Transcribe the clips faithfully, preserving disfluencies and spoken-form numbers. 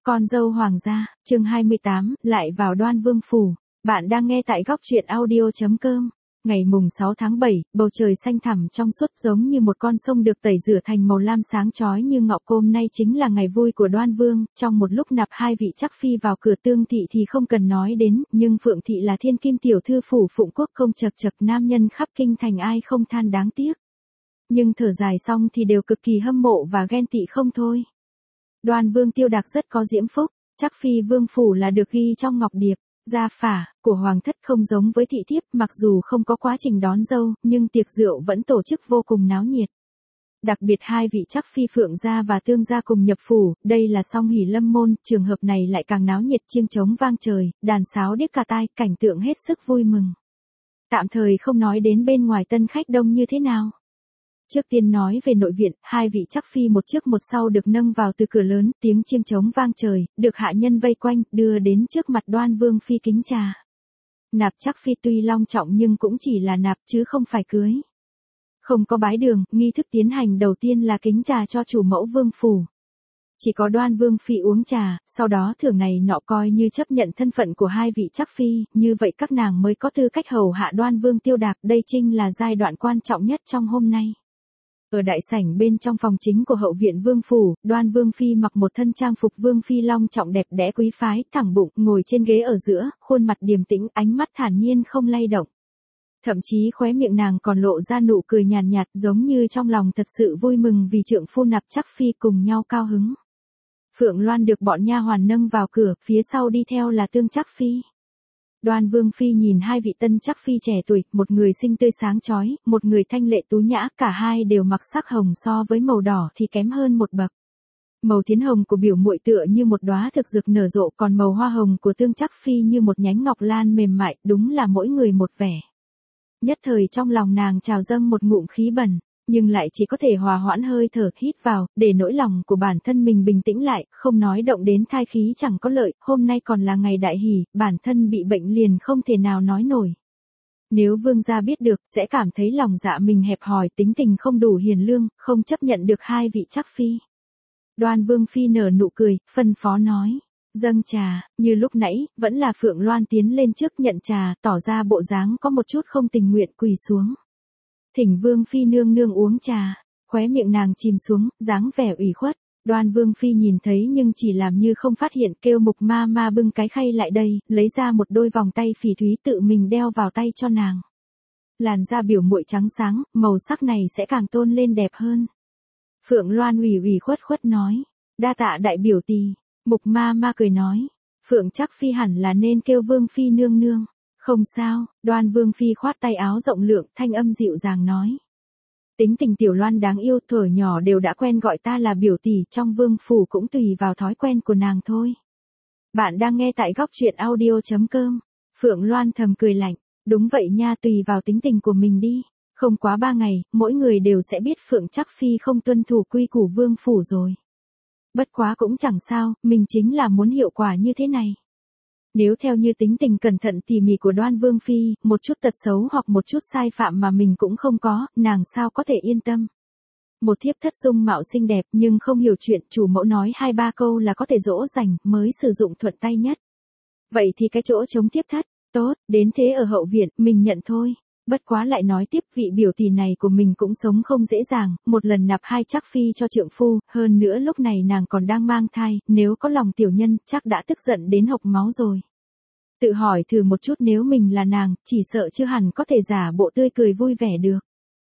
Con dâu hoàng gia, chương hai mươi tám, lại vào Đoan Vương phủ. Bạn đang nghe tại góc truyện audio chấm com. Ngày mùng sáu tháng bảy, bầu trời xanh thẳm trong suốt giống như một con sông được tẩy rửa thành màu lam sáng chói như ngọc. Hôm nay chính là ngày vui của Đoan Vương, trong một lúc nạp hai vị chắc phi vào cửa. Tương thị thì không cần nói đến, nhưng Phượng thị là thiên kim tiểu thư phủ Phụng Quốc, không chật chật nam nhân khắp kinh thành ai không than đáng tiếc. Nhưng thở dài xong thì đều cực kỳ hâm mộ và ghen tị không thôi. Đoan Vương Tiêu Đạc rất có diễm phúc, chắc phi vương phủ là được ghi trong ngọc điệp. Gia phả của hoàng thất không giống với thị thiếp, mặc dù không có quá trình đón dâu, nhưng tiệc rượu vẫn tổ chức vô cùng náo nhiệt. Đặc biệt hai vị chắc phi Phượng gia và Tương gia cùng nhập phủ, đây là song hỷ lâm môn, trường hợp này lại càng náo nhiệt, chiêng trống vang trời, đàn sáo điếc cả tai, cảnh tượng hết sức vui mừng. Tạm thời không nói đến bên ngoài tân khách đông như thế nào. Trước tiên nói về nội viện, hai vị chắc phi một trước một sau được nâng vào từ cửa lớn, tiếng chiêng trống vang trời, được hạ nhân vây quanh, đưa đến trước mặt Đoan Vương phi kính trà. Nạp chắc phi tuy long trọng nhưng cũng chỉ là nạp chứ không phải cưới. Không có bái đường, nghi thức tiến hành đầu tiên là kính trà cho chủ mẫu vương phủ. Chỉ có Đoan Vương phi uống trà, sau đó thưởng này nọ coi như chấp nhận thân phận của hai vị chắc phi, như vậy các nàng mới có tư cách hầu hạ Đoan Vương Tiêu Đạc, đây chính là giai đoạn quan trọng nhất trong hôm nay. Ở đại sảnh bên trong phòng chính của hậu viện vương phủ, Đoan Vương phi mặc một thân trang phục vương phi long trọng đẹp đẽ quý phái, thẳng bụng, ngồi trên ghế ở giữa, khuôn mặt điềm tĩnh, ánh mắt thản nhiên không lay động. Thậm chí khóe miệng nàng còn lộ ra nụ cười nhàn nhạt, giống như trong lòng thật sự vui mừng vì trượng phu nạp chắc phi cùng nhau cao hứng. Phượng Loan được bọn nha hoàn nâng vào cửa, phía sau đi theo là Tương chắc phi. Đoan Vương phi nhìn hai vị tân chắc phi trẻ tuổi, một người xinh tươi sáng chói, một người thanh lệ tú nhã, cả hai đều mặc sắc hồng, so với màu đỏ thì kém hơn một bậc. Màu thiến hồng của biểu muội tựa như một đóa thực dược nở rộ, còn màu hoa hồng của Tương chắc phi như một nhánh ngọc lan mềm mại, đúng là mỗi người một vẻ. Nhất thời trong lòng nàng trào dâng một ngụm khí bẩn, nhưng lại chỉ có thể hòa hoãn hơi thở, hít vào, để nỗi lòng của bản thân mình bình tĩnh lại, không nói động đến thai khí chẳng có lợi, hôm nay còn là ngày đại hỷ, bản thân bị bệnh liền không thể nào nói nổi. Nếu vương gia biết được, sẽ cảm thấy lòng dạ mình hẹp hòi, tính tình không đủ hiền lương, không chấp nhận được hai vị chắc phi. Đoan Vương phi nở nụ cười, phân phó nói, dâng trà, như lúc nãy, vẫn là Phượng Loan tiến lên trước nhận trà, tỏ ra bộ dáng có một chút không tình nguyện, quỳ xuống. Thỉnh Vương phi nương nương uống trà, khóe miệng nàng chìm xuống, dáng vẻ ủy khuất. Đoan Vương phi nhìn thấy nhưng chỉ làm như không phát hiện, kêu Mục ma ma bưng cái khay lại đây, lấy ra một đôi vòng tay phỉ thúy tự mình đeo vào tay cho nàng. Làn da biểu muội trắng sáng, màu sắc này sẽ càng tôn lên đẹp hơn. Phượng Loan ủy ủy khuất khuất nói, đa tạ đại biểu tỳ. Mục ma ma cười nói, Phượng chắc phi hẳn là nên kêu Vương phi nương nương. Không sao, Đoan Vương phi khoát tay áo rộng lượng, thanh âm dịu dàng nói. Tính tình Tiểu Loan đáng yêu, thuở nhỏ đều đã quen gọi ta là biểu tỷ, trong vương phủ cũng tùy vào thói quen của nàng thôi. Bạn đang nghe tại góc truyện audio chấm com. Phượng Loan thầm cười lạnh, đúng vậy nha, tùy vào tính tình của mình đi. Không quá ba ngày, mỗi người đều sẽ biết Phượng chắc phi không tuân thủ quy củ vương phủ rồi. Bất quá cũng chẳng sao, mình chính là muốn hiệu quả như thế này. Nếu theo như tính tình cẩn thận tỉ mỉ của Đoan Vương phi, một chút tật xấu hoặc một chút sai phạm mà mình cũng không có, nàng sao có thể yên tâm. Một thiếp thất dung mạo xinh đẹp nhưng không hiểu chuyện, chủ mẫu nói hai ba câu là có thể dỗ dành, mới sử dụng thuận tay nhất. Vậy thì cái chỗ chống thiếp thất, tốt, đến thế ở hậu viện, mình nhận thôi. Bất quá lại nói tiếp, vị biểu tỷ này của mình cũng sống không dễ dàng, một lần nạp hai chắc phi cho trượng phu, hơn nữa lúc này nàng còn đang mang thai, nếu có lòng tiểu nhân, chắc đã tức giận đến hộc máu rồi. Tự hỏi thử một chút, nếu mình là nàng, chỉ sợ chưa hẳn có thể giả bộ tươi cười vui vẻ được.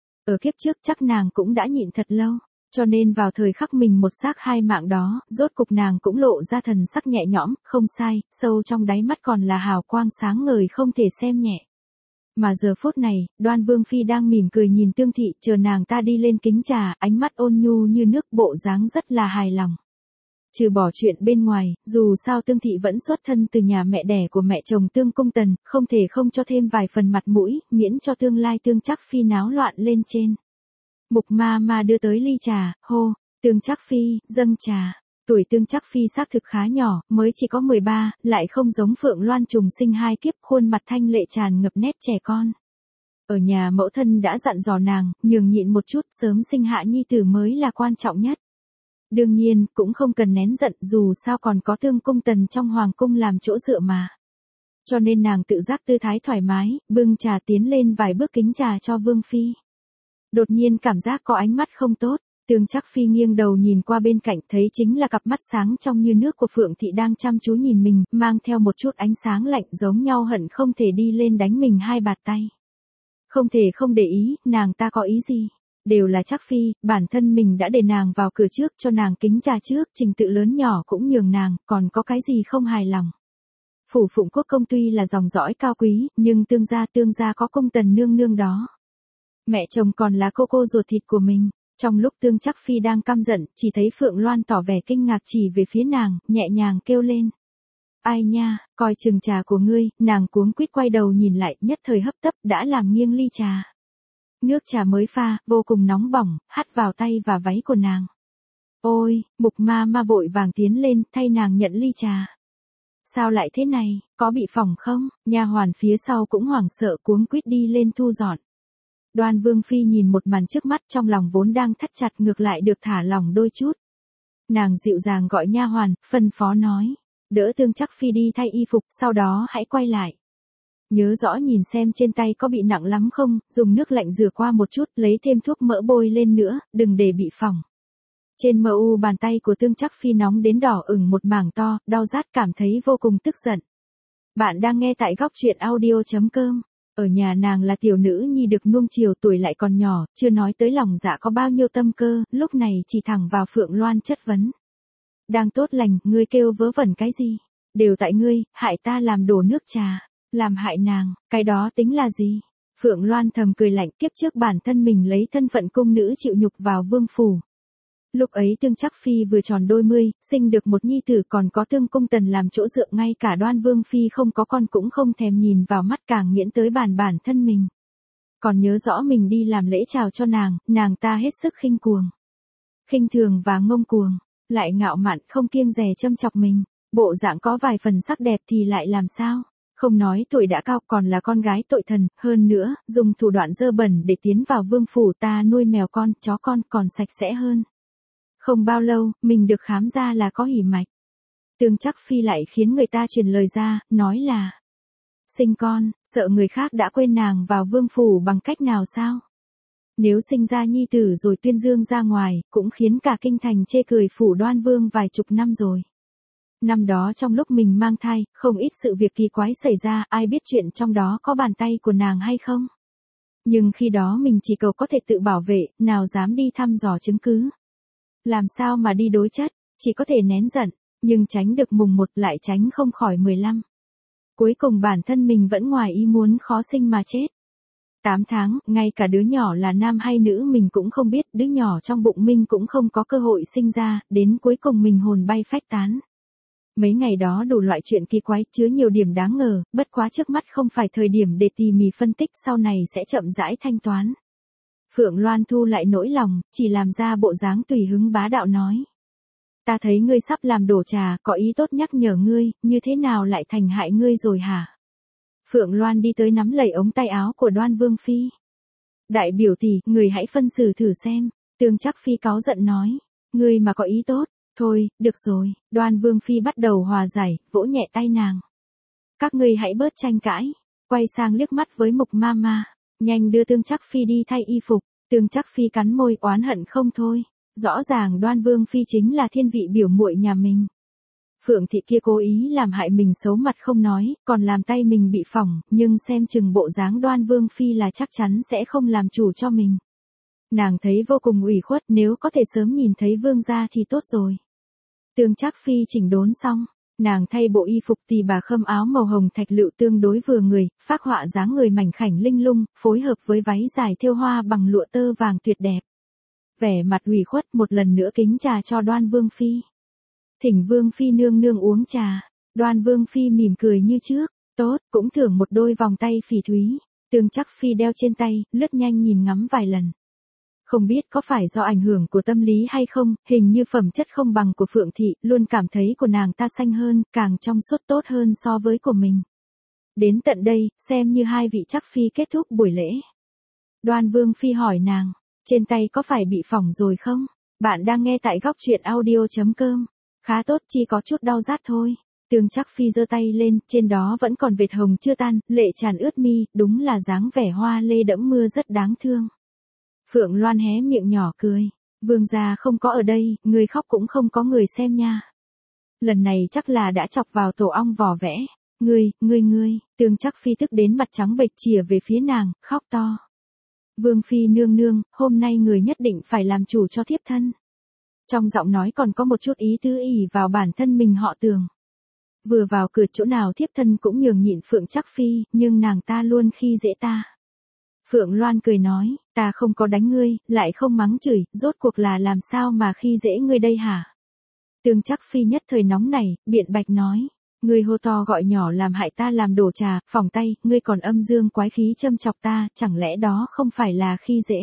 Ở kiếp trước chắc nàng cũng đã nhịn thật lâu, cho nên vào thời khắc mình một xác hai mạng đó, rốt cục nàng cũng lộ ra thần sắc nhẹ nhõm, không sai, sâu trong đáy mắt còn là hào quang sáng ngời không thể xem nhẹ. Mà giờ phút này, Đoan Vương phi đang mỉm cười nhìn Tương thị, chờ nàng ta đi lên kính trà, ánh mắt ôn nhu như nước, bộ dáng rất là hài lòng. Trừ bỏ chuyện bên ngoài, dù sao Tương thị vẫn xuất thân từ nhà mẹ đẻ của mẹ chồng Tương Cung Tần, không thể không cho thêm vài phần mặt mũi, miễn cho tương lai Tương chắc phi náo loạn lên trên. Mục ma ma đưa tới ly trà, hô, Tương chắc phi, dâng trà. Tuổi Tương chắc phi xác thực khá nhỏ, mới chỉ có mười ba, lại không giống Phượng Loan trùng sinh hai kiếp, khuôn mặt thanh lệ tràn ngập nét trẻ con. Ở nhà mẫu thân đã dặn dò nàng, nhường nhịn một chút, sớm sinh hạ nhi tử mới là quan trọng nhất. Đương nhiên, cũng không cần nén giận dù sao còn có Thương Cung Tần trong hoàng cung làm chỗ dựa mà. Cho nên nàng tự giác tư thái thoải mái, bưng trà tiến lên vài bước kính trà cho Vương Phi. Đột nhiên cảm giác có ánh mắt không tốt, Tương Trắc Phi nghiêng đầu nhìn qua bên cạnh thấy chính là cặp mắt sáng trong như nước của Phượng Thị đang chăm chú nhìn mình, mang theo một chút ánh sáng lạnh giống nhau hận không thể đi lên đánh mình hai bạt tay. Không thể không để ý, nàng ta có ý gì? Đều là Trắc Phi, bản thân mình đã để nàng vào cửa trước cho nàng kính trà trước, trình tự lớn nhỏ cũng nhường nàng, còn có cái gì không hài lòng. Phủ Phụng Quốc công tuy là dòng dõi cao quý, nhưng tương gia tương gia có Cung Tần nương nương đó. Mẹ chồng còn là cô cô ruột thịt của mình. Trong lúc Tương Trắc Phi đang căm giận, chỉ thấy Phượng Loan tỏ vẻ kinh ngạc chỉ về phía nàng, nhẹ nhàng kêu lên. Ai nha, coi chừng trà của ngươi, nàng cuống quýt quay đầu nhìn lại, nhất thời hấp tấp đã làm nghiêng ly trà. Nước trà mới pha, vô cùng nóng bỏng, hắt vào tay và váy của nàng. Ôi, Mục ma ma vội vàng tiến lên, thay nàng nhận ly trà. Sao lại thế này, có bị phỏng không? Nha hoàn phía sau cũng hoảng sợ cuống quýt đi lên thu dọn. Đoan Vương Phi nhìn một màn trước mắt trong lòng vốn đang thắt chặt ngược lại được thả lỏng đôi chút. Nàng dịu dàng gọi nha hoàn, phân phó nói. Đỡ Tương Trắc Phi đi thay y phục, sau đó hãy quay lại. Nhớ rõ nhìn xem trên tay có bị nặng lắm không, dùng nước lạnh rửa qua một chút, lấy thêm thuốc mỡ bôi lên nữa, đừng để bị phỏng. Trên mờ u bàn tay của Tương Trắc Phi nóng đến đỏ ửng một mảng to, đau rát cảm thấy vô cùng tức giận. Bạn đang nghe tại góc truyện audio chấm com. Ở nhà nàng là tiểu nữ nhi được nuông chiều tuổi lại còn nhỏ, chưa nói tới lòng dạ có bao nhiêu tâm cơ, lúc này chỉ thẳng vào Phượng Loan chất vấn. Đang tốt lành, ngươi kêu vớ vẩn cái gì? Đều tại ngươi, hại ta làm đổ nước trà, làm hại nàng, cái đó tính là gì? Phượng Loan thầm cười lạnh, kiếp trước bản thân mình lấy thân phận cung nữ chịu nhục vào vương phủ. Lúc ấy Tương Trắc Phi vừa tròn đôi mươi, sinh được một nhi tử còn có Thương Cung Tần làm chỗ dựa, ngay cả Đoan Vương Phi không có con cũng không thèm nhìn vào mắt, càng miễn tới bản bản thân mình. Còn nhớ rõ mình đi làm lễ chào cho nàng, nàng ta hết sức khinh cuồng. Khinh thường và ngông cuồng, lại ngạo mạn không kiêng dè châm chọc mình, bộ dạng có vài phần sắc đẹp thì lại làm sao? Không nói tuổi đã cao còn là con gái tội thần, hơn nữa, dùng thủ đoạn dơ bẩn để tiến vào vương phủ, ta nuôi mèo con, chó con còn sạch sẽ hơn. Không bao lâu, mình được khám ra là có hỉ mạch. Tương Trắc Phi lại khiến người ta truyền lời ra, nói là sinh con, sợ người khác đã quên nàng vào vương phủ bằng cách nào sao? Nếu sinh ra nhi tử rồi tuyên dương ra ngoài, cũng khiến cả kinh thành chê cười phủ Đoan Vương vài chục năm rồi. Năm đó trong lúc mình mang thai, không ít sự việc kỳ quái xảy ra, ai biết chuyện trong đó có bàn tay của nàng hay không? Nhưng khi đó mình chỉ cầu có thể tự bảo vệ, nào dám đi thăm dò chứng cứ. Làm sao mà đi đối chất, chỉ có thể nén giận, nhưng tránh được mùng một lại tránh không khỏi mười lăm. Cuối cùng bản thân mình vẫn ngoài ý muốn khó sinh mà chết. tám tháng, ngay cả đứa nhỏ là nam hay nữ mình cũng không biết, đứa nhỏ trong bụng mình cũng không có cơ hội sinh ra, đến cuối cùng mình hồn bay phách tán. Mấy ngày đó đủ loại chuyện kỳ quái, chứa nhiều điểm đáng ngờ, bất quá trước mắt không phải thời điểm để tỉ mỉ phân tích, sau này sẽ chậm rãi thanh toán. Phượng Loan thu lại nỗi lòng, chỉ làm ra bộ dáng tùy hứng bá đạo nói. Ta thấy ngươi sắp làm đổ trà, có ý tốt nhắc nhở ngươi, như thế nào lại thành hại ngươi rồi hả? Phượng Loan đi tới nắm lấy ống tay áo của Đoan Vương Phi. Đại biểu tỷ, người hãy phân xử thử xem. Tương Trắc Phi cáu giận nói. Ngươi mà có ý tốt, thôi, được rồi. Đoan Vương Phi bắt đầu hòa giải, vỗ nhẹ tay nàng. Các ngươi hãy bớt tranh cãi. Quay sang liếc mắt với Mục ma ma. Nhanh đưa Tương Trắc Phi đi thay y phục. Tương Trắc Phi cắn môi oán hận không thôi. Rõ ràng Đoan Vương Phi chính là thiên vị biểu muội nhà mình. Phượng Thị kia cố ý làm hại mình xấu mặt không nói, còn làm tay mình bị phỏng, nhưng xem chừng bộ dáng Đoan Vương Phi là chắc chắn sẽ không làm chủ cho mình. Nàng thấy vô cùng ủy khuất, nếu có thể sớm nhìn thấy vương gia thì tốt rồi. Tương Trắc Phi chỉnh đốn xong, nàng thay bộ y phục tỳ bà khâm áo màu hồng thạch lựu tương đối vừa người, phác họa dáng người mảnh khảnh linh lung, phối hợp với váy dài thêu hoa bằng lụa tơ vàng tuyệt đẹp. Vẻ mặt ủy khuất một lần nữa kính trà cho Đoan Vương Phi. Thỉnh Vương Phi nương nương uống trà. Đoan Vương Phi mỉm cười như trước. Tốt, cũng thưởng một đôi vòng tay phỉ thúy. Tương Trắc Phi đeo trên tay, lướt nhanh nhìn ngắm vài lần. Không biết có phải do ảnh hưởng của tâm lý hay không, hình như phẩm chất không bằng của Phượng Thị, luôn cảm thấy của nàng ta xanh hơn, càng trong suốt tốt hơn so với của mình. Đến tận đây, xem như hai vị Trắc Phi kết thúc buổi lễ. Đoan Vương Phi hỏi nàng, trên tay có phải bị phỏng rồi không? Bạn đang nghe tại góc truyện audio.com. Khá tốt, chỉ có chút đau rát thôi. Tương Trắc Phi giơ tay lên, trên đó vẫn còn vệt hồng chưa tan, lệ tràn ướt mi, đúng là dáng vẻ hoa lê đẫm mưa rất đáng thương. Phượng Loan hé miệng nhỏ cười. Vương gia không có ở đây, người khóc cũng không có người xem nha. Lần này chắc là đã chọc vào tổ ong vỏ vẽ. Ngươi, ngươi ngươi, Tương Trắc Phi tức đến mặt trắng bệch chìa về phía nàng, khóc to. Vương phi nương nương, hôm nay người nhất định phải làm chủ cho thiếp thân. Trong giọng nói còn có một chút ý tứ ỷ vào bản thân mình họ Tường. Vừa vào cửa chỗ nào thiếp thân cũng nhường nhịn Phượng Trắc Phi, nhưng nàng ta luôn khi dễ ta. Phượng Loan cười nói, ta không có đánh ngươi, lại không mắng chửi, rốt cuộc là làm sao mà khi dễ ngươi đây hả? Tương Trắc Phi nhất thời nóng này, biện bạch nói. Ngươi hô to gọi nhỏ làm hại ta làm đổ trà, phỏng tay, ngươi còn âm dương quái khí châm chọc ta, chẳng lẽ đó không phải là khi dễ?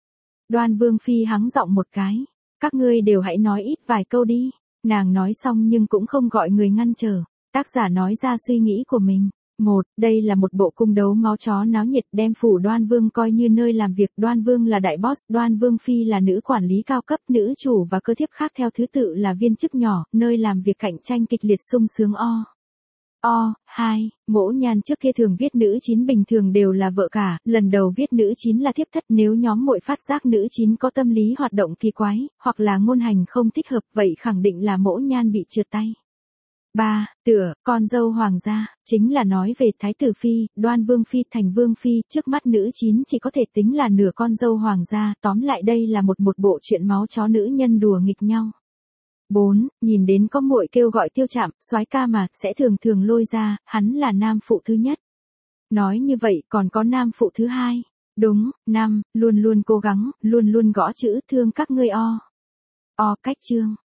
Đoan Vương Phi hắng giọng một cái. Các ngươi đều hãy nói ít vài câu đi. Nàng nói xong nhưng cũng không gọi người ngăn trở. Tác giả nói ra suy nghĩ của mình. Một, đây là một bộ cung đấu máu chó náo nhiệt đem phủ Đoan Vương coi như nơi làm việc. Đoan Vương là đại boss, Đoan Vương Phi là nữ quản lý cao cấp, nữ chủ và cơ thiếp khác theo thứ tự là viên chức nhỏ, nơi làm việc cạnh tranh kịch liệt sung sướng o. O, hai, Mỗ Nhan trước kia thường viết nữ chín bình thường đều là vợ cả, lần đầu viết nữ chín là thiếp thất, nếu nhóm muội phát giác nữ chín có tâm lý hoạt động kỳ quái, hoặc là ngôn hành không thích hợp, vậy khẳng định là Mỗ Nhan bị trượt tay. ba. Tựa, con dâu hoàng gia, chính là nói về Thái tử Phi, Đoan Vương Phi thành Vương Phi, trước mắt nữ chín chỉ có thể tính là nửa con dâu hoàng gia, tóm lại đây là một một bộ truyện máu chó nữ nhân đùa nghịch nhau. bốn. Nhìn đến có muội kêu gọi Tiêu Trạm, soái ca mà, sẽ thường thường lôi ra, hắn là nam phụ thứ nhất. Nói như vậy còn có nam phụ thứ hai. Đúng, năm, luôn luôn cố gắng, luôn luôn gõ chữ thương các ngươi o. O cách chương.